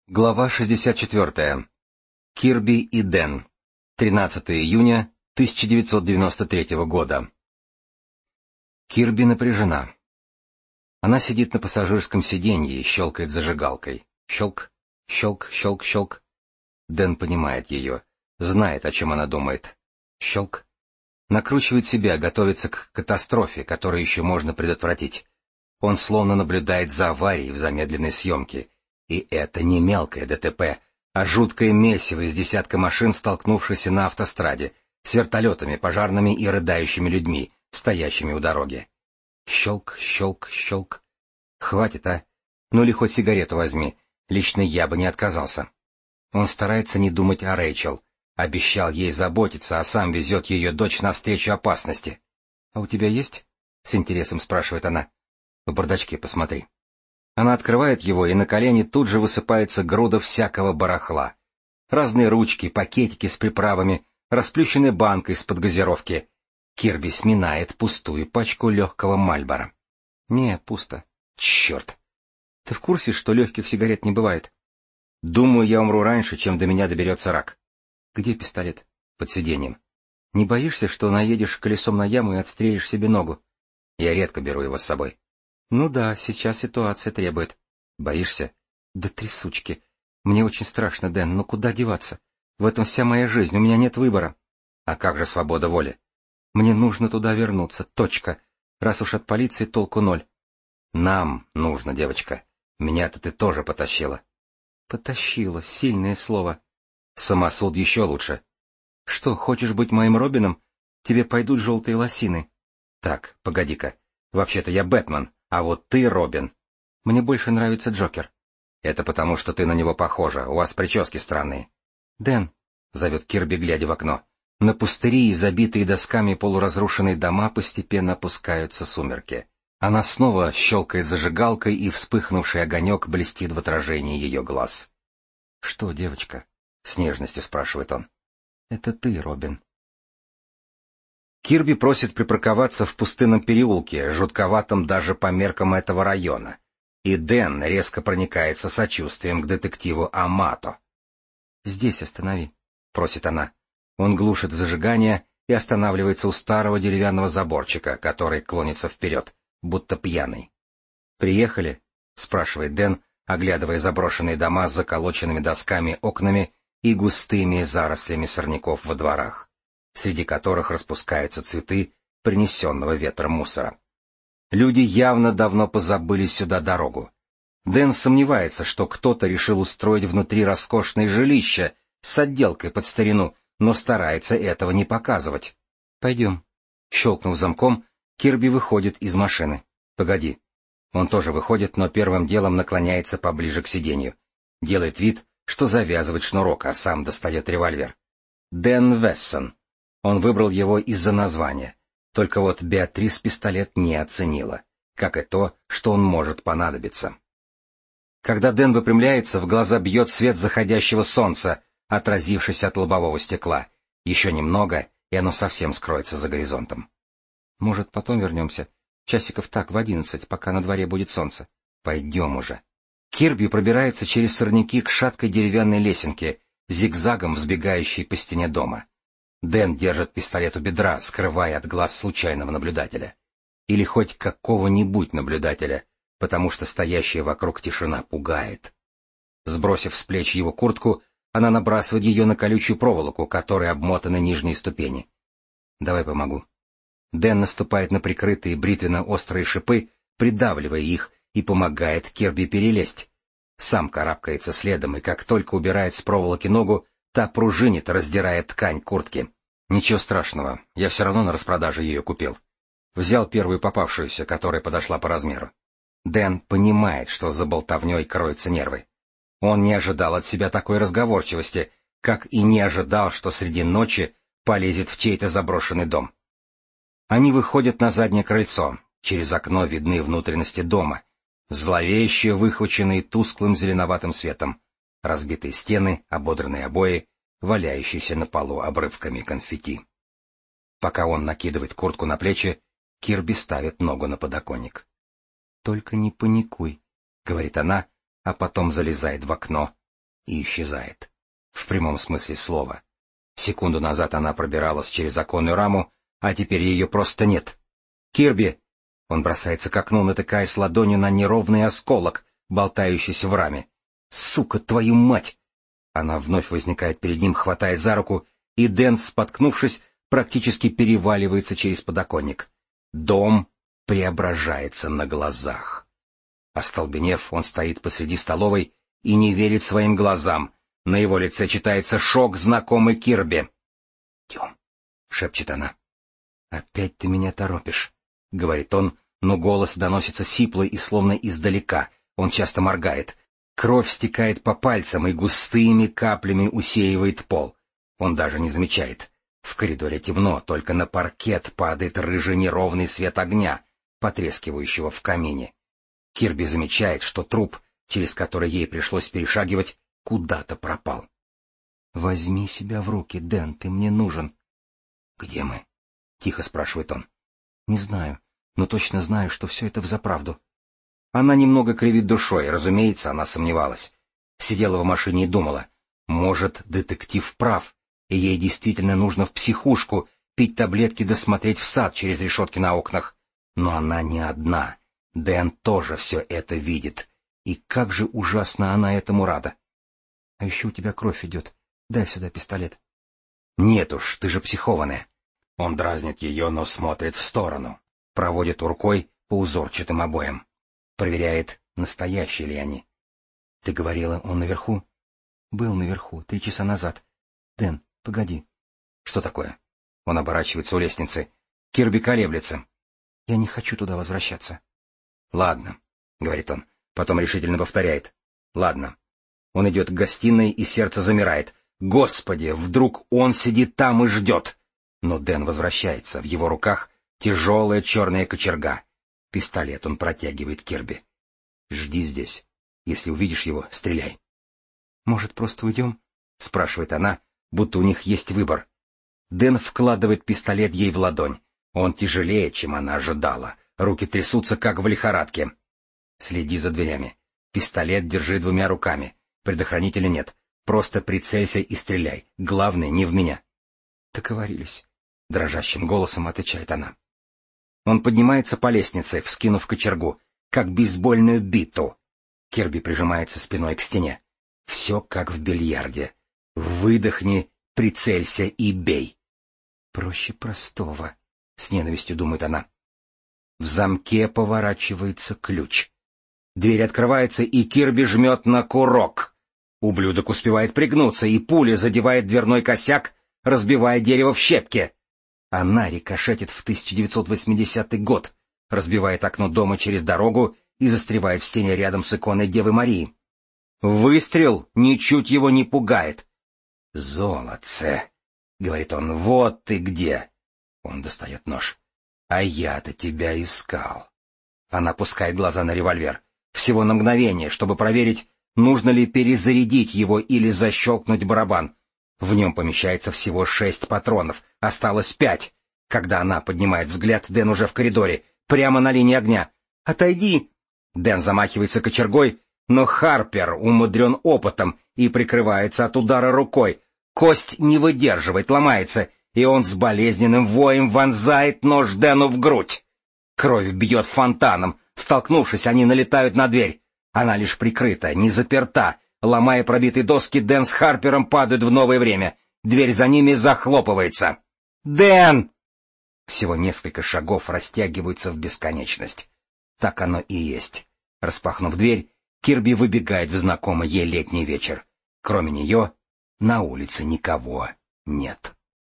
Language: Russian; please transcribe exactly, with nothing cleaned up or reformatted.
Глава шестьдесят четыре. Кирби и Дэн. тринадцатого июня тысяча девятьсот девяносто третьего года. Кирби напряжена. Она сидит на пассажирском сиденье и щелкает зажигалкой. Щелк, щелк, щелк, щелк. Дэн понимает ее, знает, о чем она думает. Щелк. Накручивает себя, готовится к катастрофе, которую еще можно предотвратить. Он словно наблюдает за аварией в замедленной съемке. И это не мелкое ДТП, а жуткое месиво из десятка машин, столкнувшихся на автостраде, с вертолетами, пожарными и рыдающими людьми, стоящими у дороги. Щелк, щелк, щелк. Хватит, а? Ну или хоть сигарету возьми. Лично я бы не отказался. Он старается не думать о Рэйчел. Обещал ей заботиться, а сам везет ее дочь навстречу опасности. — А у тебя есть? — с интересом спрашивает она. — В бардачке посмотри. Она открывает его, и на колени тут же высыпается груда всякого барахла. Разные ручки, пакетики с приправами, расплющенная банка из-под газировки. Кирби сминает пустую пачку легкого Мальборо. Не, пусто. Черт! Ты в курсе, что легких сигарет не бывает? Думаю, я умру раньше, чем до меня доберется рак. Где пистолет? Под сиденьем. Не боишься, что наедешь колесом на яму и отстрелишь себе ногу? Я редко беру его с собой. Ну да, сейчас ситуация требует. Боишься? Да трясучки. Мне очень страшно, Дэн, но куда деваться? В этом вся моя жизнь, у меня нет выбора. А как же свобода воли? Мне нужно туда вернуться, точка. Раз уж от полиции толку ноль. Нам нужно, девочка. Меня-то ты тоже потащила. Потащила, сильное слово. Самосуд еще лучше. Что, хочешь быть моим Робином? Тебе пойдут желтые лосины. Так, погоди-ка. Вообще-то я Бэтмен. А вот ты, Робин. Мне больше нравится Джокер. Это потому, что ты на него похожа, у вас прически странные. Дэн, — зовет Кирби, глядя в окно. На пустыри и забитые досками полуразрушенные дома постепенно опускаются сумерки. Она снова щелкает зажигалкой, и вспыхнувший огонек блестит в отражении ее глаз. — Что, девочка? — с нежностью спрашивает он. — Это ты, Робин. Кирби просит припарковаться в пустынном переулке, жутковатом даже по меркам этого района, и Дэн резко проникается сочувствием к детективу Амато. «Здесь останови», — просит она. Он глушит зажигание и останавливается у старого деревянного заборчика, который клонится вперед, будто пьяный. «Приехали?» — спрашивает Дэн, оглядывая заброшенные дома с заколоченными досками окнами и густыми зарослями сорняков во дворах, среди которых распускаются цветы принесенного ветром мусора. Люди явно давно позабыли сюда дорогу. Дэн сомневается, что кто-то решил устроить внутри роскошное жилище с отделкой под старину, но старается этого не показывать. «Пойдем». Щелкнув замком, Кирби выходит из машины. «Погоди». Он тоже выходит, но первым делом наклоняется поближе к сиденью. Делает вид, что завязывает шнурок, а сам достает револьвер. Дэн Вессон. Он выбрал его из-за названия. Только вот Беатрис пистолет не оценила, как и то, что он может понадобиться. Когда Дэн выпрямляется, в глаза бьет свет заходящего солнца, отразившись от лобового стекла. Еще немного, и оно совсем скроется за горизонтом. Может, потом вернемся? Часиков так в одиннадцать, пока на дворе будет солнце. Пойдем уже. Кирби пробирается через сорняки к шаткой деревянной лесенке, зигзагом взбегающей по стене дома. Дэн держит пистолет у бедра, скрывая от глаз случайного наблюдателя. Или хоть какого-нибудь наблюдателя, потому что стоящая вокруг тишина пугает. Сбросив с плеч его куртку, она набрасывает ее на колючую проволоку, которой обмотаны нижние ступени. «Давай помогу». Дэн наступает на прикрытые бритвенно-острые шипы, придавливая их, и помогает Кирби перелезть. Сам карабкается следом, и как только убирает с проволоки ногу, та пружинит, раздирая ткань куртки. Ничего страшного, я все равно на распродаже ее купил. Взял первую попавшуюся, которая подошла по размеру. Дэн понимает, что за болтовней кроются нервы. Он не ожидал от себя такой разговорчивости, как и не ожидал, что среди ночи полезет в чей-то заброшенный дом. Они выходят на заднее крыльцо, через окно видны внутренности дома, зловеще выхваченные тусклым зеленоватым светом. Разбитые стены, ободранные обои, валяющиеся на полу обрывками конфетти. Пока он накидывает куртку на плечи, Кирби ставит ногу на подоконник. — Только не паникуй, — говорит она, а потом залезает в окно и исчезает. В прямом смысле слова. Секунду назад она пробиралась через оконную раму, а теперь ее просто нет. «Кирби!» Он бросается к окну, натыкаясь ладонью на неровный осколок, болтающийся в раме. «Сука, твою мать!» Она вновь возникает перед ним, хватает за руку, и Дэн, споткнувшись, практически переваливается через подоконник. Дом преображается на глазах. Остолбенев, он стоит посреди столовой и не верит своим глазам. На его лице читается шок знакомый Кирби. «Идем», — шепчет она. «Опять ты меня торопишь», — говорит он, но голос доносится сиплый и словно издалека. Он часто моргает. Кровь стекает по пальцам и густыми каплями усеивает пол. Он даже не замечает. В коридоре темно, только на паркет падает рыжий неровный свет огня, потрескивающего в камине. Кирби замечает, что труп, через который ей пришлось перешагивать, куда-то пропал. «Возьми себя в руки, Дэн, ты мне нужен». «Где мы?» — тихо спрашивает он. «Не знаю, но точно знаю, что все это взаправду». Она немного кривит душой, разумеется, она сомневалась. Сидела в машине и думала, может, детектив прав, и ей действительно нужно в психушку пить таблетки да смотреть в сад через решетки на окнах. Но она не одна. Дэн тоже все это видит. И как же ужасно она этому рада. «А еще у тебя кровь идет. Дай сюда пистолет». «Нет уж, ты же психованная». Он дразнит ее, но смотрит в сторону. Проводит рукой по узорчатым обоям. Проверяет, настоящие ли они. «Ты говорила, он наверху?» «Был наверху, три часа назад. Дэн, погоди». «Что такое?» Он оборачивается у лестницы. Кирби колеблется. «Я не хочу туда возвращаться». «Ладно», — говорит он, потом решительно повторяет. «Ладно». Он идет к гостиной, и сердце замирает. Господи, вдруг он сидит там и ждет. Но Дэн возвращается, в его руках тяжелая черная кочерга. Пистолет он протягивает Кирби. «Жди здесь. Если увидишь его, стреляй». «Может, просто уйдем?» — спрашивает она, будто у них есть выбор. Дэн вкладывает пистолет ей в ладонь. Он тяжелее, чем она ожидала. Руки трясутся, как в лихорадке. «Следи за дверями. Пистолет держи двумя руками. Предохранителя нет. Просто прицелься и стреляй. Главное, не в меня». «Договорились», — дрожащим голосом отвечает она. Он поднимается по лестнице, вскинув кочергу, как бейсбольную биту. Кирби прижимается спиной к стене. Все как в бильярде. Выдохни, прицелься и бей. «Проще простого», — с ненавистью думает она. В замке поворачивается ключ. Дверь открывается, и Кирби жмет на курок. Ублюдок успевает пригнуться, и пуля задевает дверной косяк, разбивая дерево в щепки. Она рикошетит в тысяча девятьсот восьмидесятый год, разбивает окно дома через дорогу и застревает в стене рядом с иконой Девы Марии. Выстрел ничуть его не пугает. «Золотце», — говорит он, — «вот ты где». Он достает нож. «А я-то тебя искал». Она опускает глаза на револьвер. Всего на мгновение, чтобы проверить, нужно ли перезарядить его или защелкнуть барабан. В нем помещается всего шесть патронов, осталось пять. Когда она поднимает взгляд, Дэн уже в коридоре, прямо на линии огня. «Отойди!» Дэн замахивается кочергой, но Харпер умудрен опытом и прикрывается от удара рукой. Кость не выдерживает, ломается, и он с болезненным воем вонзает нож Дэну в грудь. Кровь бьет фонтаном. Столкнувшись, они налетают на дверь. Она лишь прикрыта, не заперта. Ломая пробитые доски, Дэн с Харпером падают в новое время. Дверь за ними захлопывается. «Дэн!» Всего несколько шагов растягиваются в бесконечность. Так оно и есть. Распахнув дверь, Кирби выбегает в знакомый ей летний вечер. Кроме нее на улице никого нет.